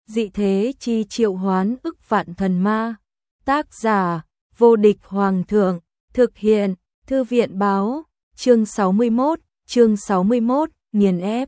dị thế chi triệu hoán ức vạn thần ma. Tác giả, vô địch hoàng thượng, thực hiện, thư viện báo, chương 61, nghiền ép.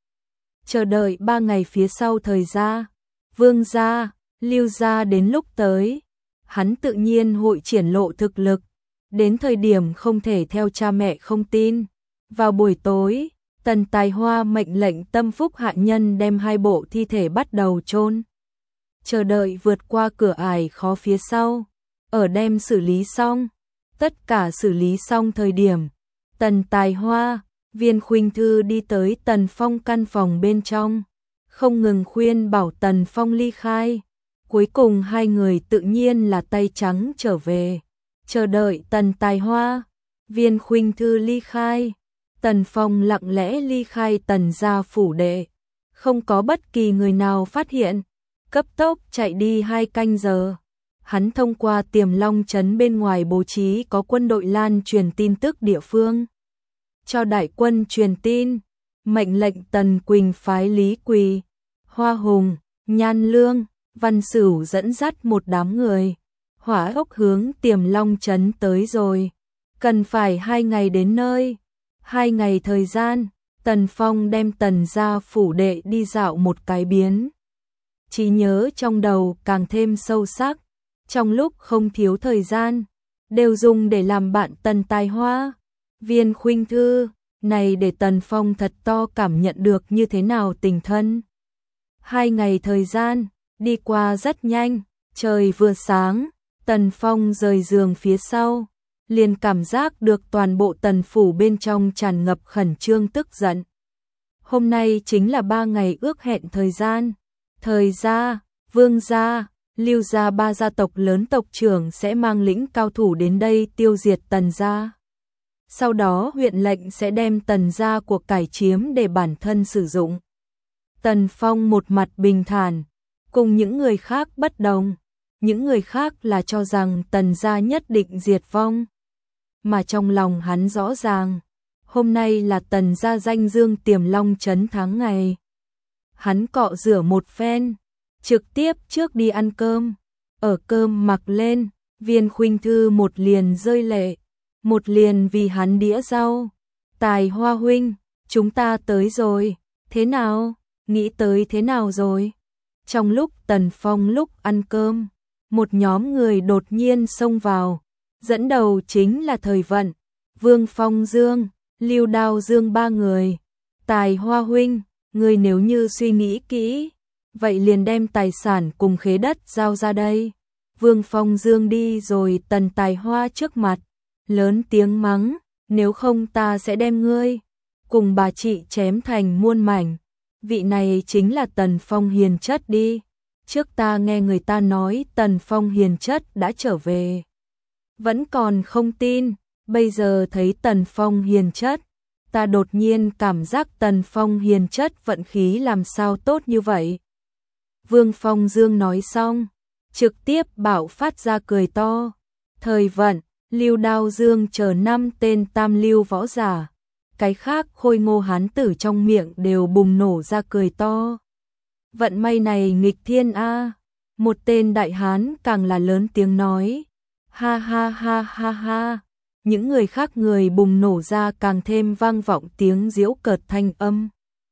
Chờ đợi 3 ngày phía sau thời gia, Vương gia, Lưu gia đến lúc tới, hắn tự nhiên hội triển lộ thực lực, đến thời điểm không thể theo cha mẹ không tin. Vào buổi tối, Tần Tài Hoa mệnh lệnh tâm phúc hạ nhân đem 2 bộ thi thể bắt đầu chôn. Chờ đợi vượt qua cửa ải khó phía sau, ở đem xử lý xong, tất cả xử lý xong thời điểm, Tần Tài Hoa, Viên Khuynh Thư đi tới Tần Phong căn phòng bên trong, không ngừng khuyên bảo Tần Phong ly khai. Cuối cùng 2 người tự nhiên là tay trắng trở về. Chờ đợi Tần Tài Hoa, Viên Khuynh Thư ly khai, Tần Phong lặng lẽ ly khai Tần gia phủ đệ, không có bất kỳ người nào phát hiện, cấp tốc chạy đi 2 canh giờ. Hắn thông qua Tiềm Long trấn bên ngoài bố trí có quân đội lan truyền tin tức địa phương, cho đại quân truyền tin, mệnh lệnh Tần Quỳnh phái Lý Quỳ, Hoa Hùng, Nhan Lương, Văn Sửu dẫn dắt một đám người, hỏa tốc hướng Tiềm Long trấn tới rồi. Cần phải 2 ngày đến nơi. 2 ngày thời gian, Tần Phong đem Tần gia phủ đệ đi dạo một cái biến. Trí nhớ trong đầu càng thêm sâu sắc, trong lúc không thiếu thời gian, đều dùng để làm bạn Tần Tài Hoa, Viên Khuynh Thư, này để Tần Phong thật to cảm nhận được như thế nào tình thân. 2 ngày thời gian, đi qua rất nhanh, trời vừa sáng, Tần Phong rời giường phía sau, liền cảm giác được toàn bộ Tần phủ bên trong tràn ngập khẩn trương tức giận. Hôm nay chính là 3 ngày ước hẹn thời gian, thời gia, Vương gia, Lưu gia 3 gia tộc lớn tộc trưởng sẽ mang lĩnh cao thủ đến đây tiêu diệt Tần gia. Sau đó huyện lệnh sẽ đem Tần gia của cải chiếm để bản thân sử dụng. Tần Phong một mặt bình thản, cùng những người khác bất đồng, những người khác là cho rằng Tần gia nhất định diệt vong. Mà trong lòng hắn rõ ràng, hôm nay là Tần gia danh dương Tiềm Long trấn tháng ngày. Hắn cọ rửa một phen, trực tiếp trước đi ăn cơm, ở cơm mặc lên, Viên Khuynh Thư một liền rơi lệ, một liền vì hắn đĩa rau. Tài Hoa huynh, chúng ta tới rồi, thế nào, nghĩ tới thế nào rồi? Trong lúc Tần Phong lúc ăn cơm, một nhóm người đột nhiên xông vào, dẫn đầu chính là Thời Vận, Vương Phong Dương, Lưu Đao Dương 3 người. Tài Hoa huynh, người nếu như suy nghĩ kỹ, vậy liền đem tài sản cùng khế đất giao ra đây. Vương Phong Dương đi rồi Tần Tài Hoa trước mặt, lớn tiếng mắng, nếu không ta sẽ đem ngươi cùng bà chị chém thành muôn mảnh. Vị này chính là Tần Phong hiền chất đi. Trước ta nghe người ta nói Tần Phong hiền chất đã trở về, vẫn còn không tin, bây giờ thấy Tần Phong hiền chất, ta đột nhiên cảm giác Tần Phong hiền chất vận khí làm sao tốt như vậy. Vương Phong Dương nói xong, trực tiếp bạo phát ra cười to. Thời Vận, Lưu Đao Dương chờ 5 tên tam lưu võ giả, cái khác khôi ngô hán tử trong miệng đều bùng nổ ra cười to. Vận may này nghịch thiên a. Một tên đại hán càng là lớn tiếng nói, ha ha ha ha ha. Những người khác người bùng nổ ra càng thêm vang vọng tiếng giễu cợt thanh âm.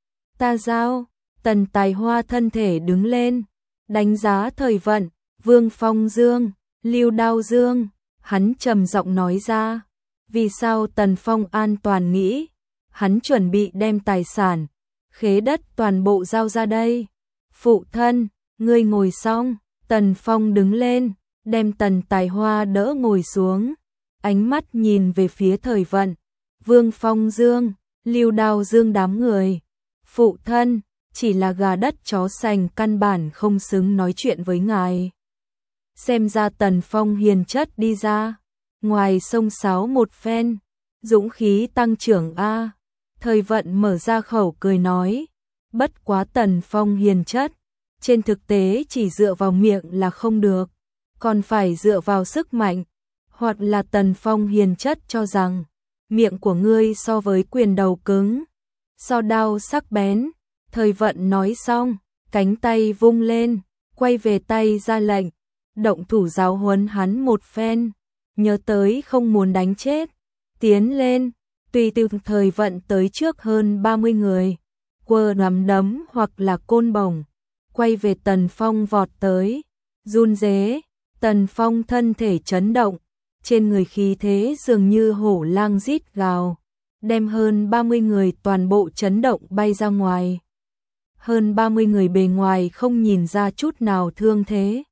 Ta giao, Tần Tài Hoa thân thể đứng lên, đánh giá Thời Vận, Vương Phong Dương, Lưu Đao Dương, hắn trầm giọng nói ra, vì sao Tần Phong an toàn nghĩ, hắn chuẩn bị đem tài sản, khế đất toàn bộ giao ra đây. Phụ thân, ngươi ngồi xong. Tần Phong đứng lên, đem Tần Tài Hoa đỡ ngồi xuống, ánh mắt nhìn về phía Thời Vận, Vương Phong Dương, Lưu Đao Dương đám người. Phụ thân, chỉ là gà đất chó sành căn bản không xứng nói chuyện với ngài. Xem ra Tần Phong hiền chất đi ra, ngoài sông sáo một phen, dũng khí tăng trưởng a. Thời Vận mở ra khẩu cười nói, bất quá Tần Phong hiền chất, trên thực tế chỉ dựa vào miệng là không được, còn phải dựa vào sức mạnh, hoặc là Tần Phong hiền chất cho rằng, miệng của ngươi so với quyền đầu cứng, so đao sắc bén. Thời Vận nói xong, cánh tay vung lên, quay về tay ra lệnh, động thủ giáo huấn hắn một phen, nhớ tới không muốn đánh chết, tiến lên, tùy từ thời vận tới trước hơn 30 người, quơ nắm đấm hoặc là côn bổng, quay về Tần Phong vọt tới, run rế, Tần Phong thân thể chấn động, trên người khí thế dường như hổ lang rít gào, đem hơn 30 người toàn bộ chấn động bay ra ngoài. Hơn 30 người bề ngoài không nhìn ra chút nào thương thế.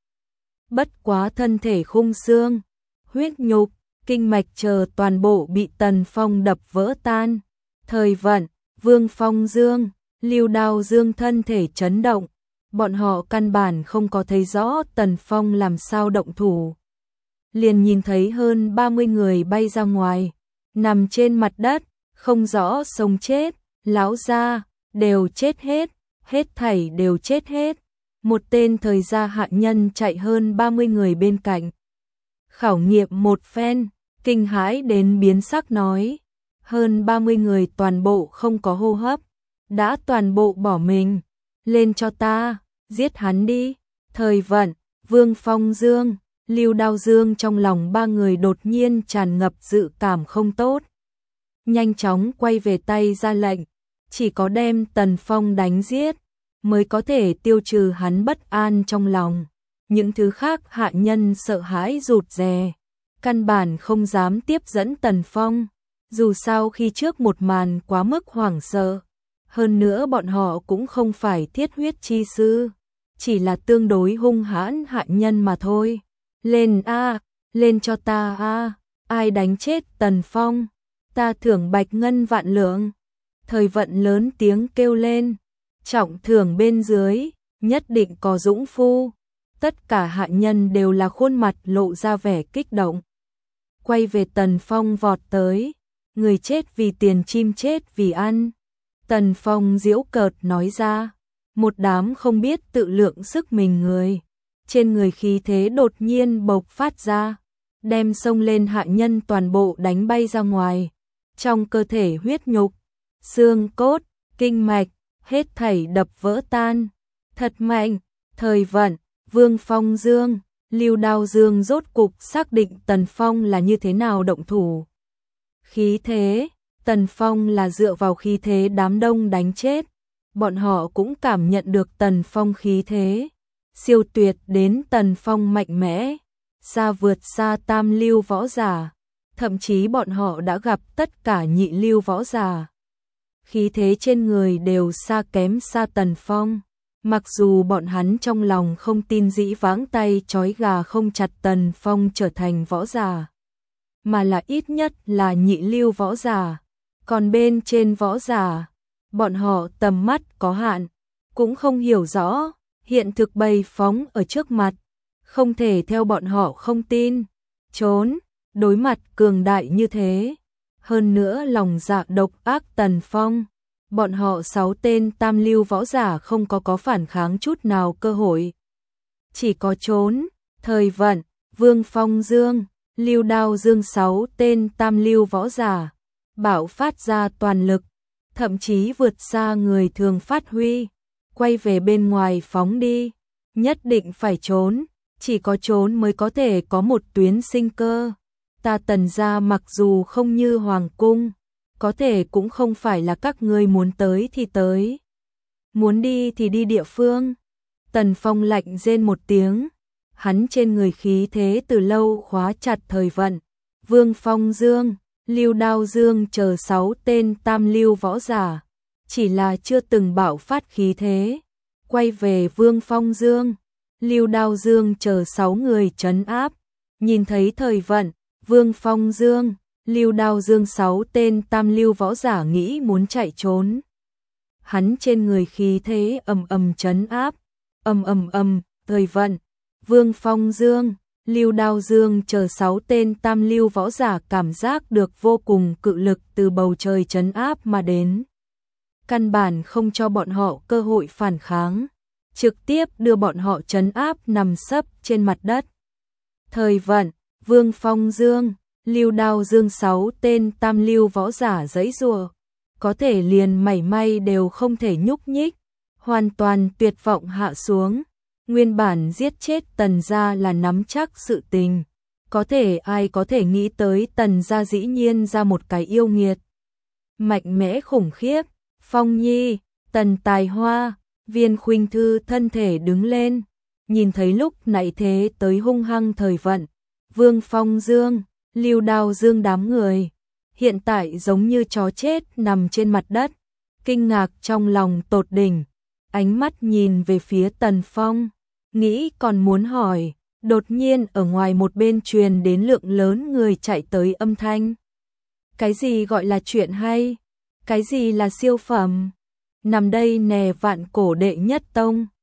Bất quá thân thể khung xương, huyết nhục, kinh mạch chờ toàn bộ bị Tần Phong đập vỡ tan. Thời vận, Vương Phong Dương, Lưu Đao Dương thân thể chấn động, bọn họ căn bản không có thấy rõ Tần Phong làm sao động thủ. Liền nhìn thấy hơn 30 người bay ra ngoài, nằm trên mặt đất, không rõ sống chết, lão gia đều chết hết, hết thảy đều chết hết. Một tên thời gia hạ nhân chạy hơn 30 người bên cạnh. Khảo nghiệm một phen, kinh hãi đến biến sắc nói, hơn 30 người toàn bộ không có hô hấp, đã toàn bộ bỏ mình, lên cho ta, giết hắn đi. Thời vận, Vương Phong Dương, Lưu Đao Dương trong lòng ba người đột nhiên tràn ngập dự cảm không tốt. Nhanh chóng quay về tay ra lệnh, chỉ có đem Tần Phong đánh giết, mới có thể tiêu trừ hắn bất an trong lòng. Những thứ khác hạ nhân sợ hãi rụt rè, căn bản không dám tiếp dẫn Tần Phong, dù sao khi trước một màn quá mức hoảng sợ. Hơn nữa bọn họ cũng không phải thiết huyết chi sư, chỉ là tương đối hung hãn hạ nhân mà thôi. Lên a, lên cho ta a, ai đánh chết Tần Phong, ta thưởng bạch ngân vạn lượng. Thời vận lớn tiếng kêu lên, trọng thưởng bên dưới, nhất định có dũng phu. Tất cả hạ nhân đều là khuôn mặt lộ ra vẻ kích động. Quay về Tần Phong vọt tới, người chết vì tiền chim chết vì ăn. Tần Phong giễu cợt nói ra, một đám không biết tự lượng sức mình người. Trên người khí thế đột nhiên bộc phát ra, đem xông lên hạ nhân toàn bộ đánh bay ra ngoài. Trong cơ thể huyết nhục, xương cốt, kinh mạch, hết thảy đập vỡ tan. Thật mạnh, thời vận, Vương Phong Dương, Lưu Đao Dương rốt cục xác định Tần Phong là như thế nào động thủ. Khí thế, Tần Phong là dựa vào khí thế đám đông đánh chết. Bọn họ cũng cảm nhận được Tần Phong khí thế. Siêu tuyệt đến Tần Phong mạnh mẽ, xa vượt xa tam lưu võ giả. Thậm chí bọn họ đã gặp tất cả nhị lưu võ giả. Khí thế trên người đều xa kém xa Tần Phong. Mặc dù bọn hắn trong lòng không tin dĩ vãng tay trói gà không chặt Tần Phong trở thành võ giả, mà là ít nhất là nhị lưu võ giả. Còn bên trên võ giả, bọn họ tầm mắt có hạn, cũng không hiểu rõ, hiện thực bày phóng ở trước mặt, không thể theo bọn họ không tin, trốn, đối mặt cường đại như thế. Hơn nữa lòng dạ độc ác Tần Phong, bọn họ 6 tên tam lưu võ giả không có phản kháng chút nào cơ hội. Chỉ có trốn. Thời vận, Vương Phong Dương, Lưu Đao Dương 6 tên tam lưu võ giả, bạo phát ra toàn lực, thậm chí vượt xa người thường phát huy, quay về bên ngoài phóng đi. Nhất định phải trốn, chỉ có trốn mới có thể có một tuyến sinh cơ. Ta Tần gia mặc dù không như hoàng cung, có thể cũng không phải là các ngươi muốn tới thì tới, muốn đi thì đi địa phương. Tần Phong lạnh rên một tiếng, hắn trên người khí thế từ lâu khóa chặt thời vận, Vương Phong Dương, Lưu Đao Dương chờ 6 tên tam lưu võ giả, chỉ là chưa từng bạo phát khí thế. Quay về Vương Phong Dương, Lưu Đao Dương chờ 6 người trấn áp, nhìn thấy thời vận, Vương Phong Dương, Lưu Đao Dương 6 tên tam lưu võ giả nghĩ muốn chạy trốn. Hắn trên người khí thế ầm ầm trấn áp, thời vận, Vương Phong Dương, Lưu Đao Dương chờ 6 tên tam lưu võ giả cảm giác được vô cùng cự lực từ bầu trời trấn áp mà đến. Căn bản không cho bọn họ cơ hội phản kháng, trực tiếp đưa bọn họ trấn áp nằm sấp trên mặt đất. Thời vận, Vương Phong Dương, Lưu Đao Dương 6 tên tam lưu võ giả giãy giụa, có thể liền mảy may đều không thể nhúc nhích, hoàn toàn tuyệt vọng hạ xuống. Nguyên bản giết chết Tần gia là nắm chắc sự tình, ai có thể nghĩ tới Tần gia dĩ nhiên ra một cái yêu nghiệt mạnh mẽ khủng khiếp. Phong Nhi, Tần Tài Hoa, Viên Khuynh Thư thân thể đứng lên, nhìn thấy lúc nãy thế tới hung hăng thời vận, Vương Phong Dương, Lưu Đao Dương đám người, hiện tại giống như chó chết nằm trên mặt đất, kinh ngạc trong lòng tột đỉnh, ánh mắt nhìn về phía Tần Phong, nghĩ còn muốn hỏi, đột nhiên ở ngoài một bên truyền đến lượng lớn người chạy tới âm thanh. Cái gì gọi là chuyện hay? Cái gì là siêu phẩm? Nằm đây nè Vạn Cổ đệ nhất tông.